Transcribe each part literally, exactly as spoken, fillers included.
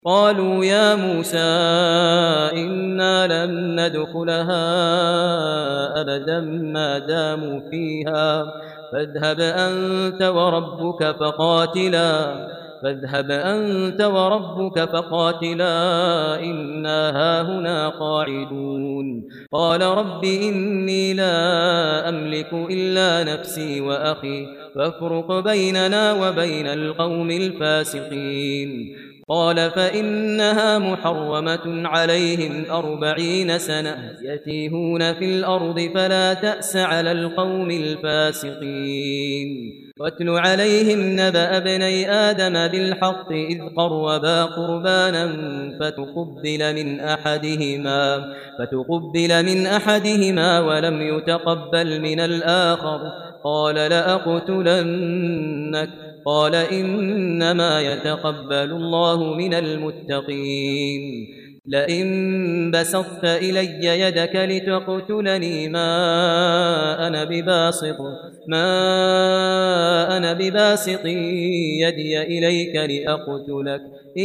قالوا يا موسى إنا لن ندخلها أبدا ما داموا فيها فاذهب أنت وربك فقاتلا فاذهب أنت وربك فقاتلا إنا هاهنا قاعدون قال رب إني لا أملك إلا نفسي وأخي فافرق بيننا وبين القوم الفاسقين قال فإنها محرمة عليهم أربعين سنة يتيهون في الأرض فلا تأس على القوم الفاسقين واتل عليهم نبأ ابني آدم بالحق إذ قربا قربانا فتقبل من أحدهما فتقبل من أحدهما ولم يتقبل من الآخر قال لأقتلنك قال إنما يتقبل الله من المتقين لئن بسطت إلي يدك لتقتلني ما أنا بباسط ما أنا بباسط يدي إليك لأقتلك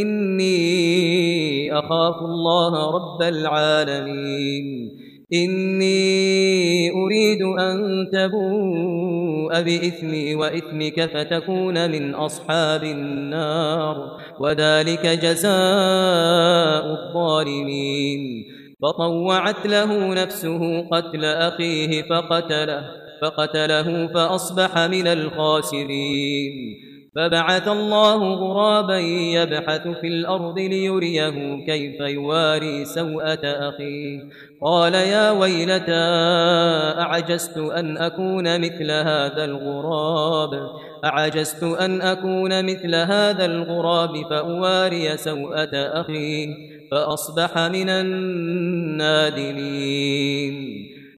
إني أخاف الله رب العالمين إني أريد أن تبوء بإثمي وإثمك فتكون من أصحاب النار وذلك جزاء الظالمين فطوعت له نفسه قتل أخيه فقتله فقتله فأصبح من الخاسرين فبعث الله غرابا يبحث في الأرض ليريه كيف يواري سوءة أخيه قال يا ويلتى أعجزت أن أكون مثل هذا الغراب أعجزت أن أكون مثل هذا الغراب فأواري سوءة أخيه فأصبح من النادمين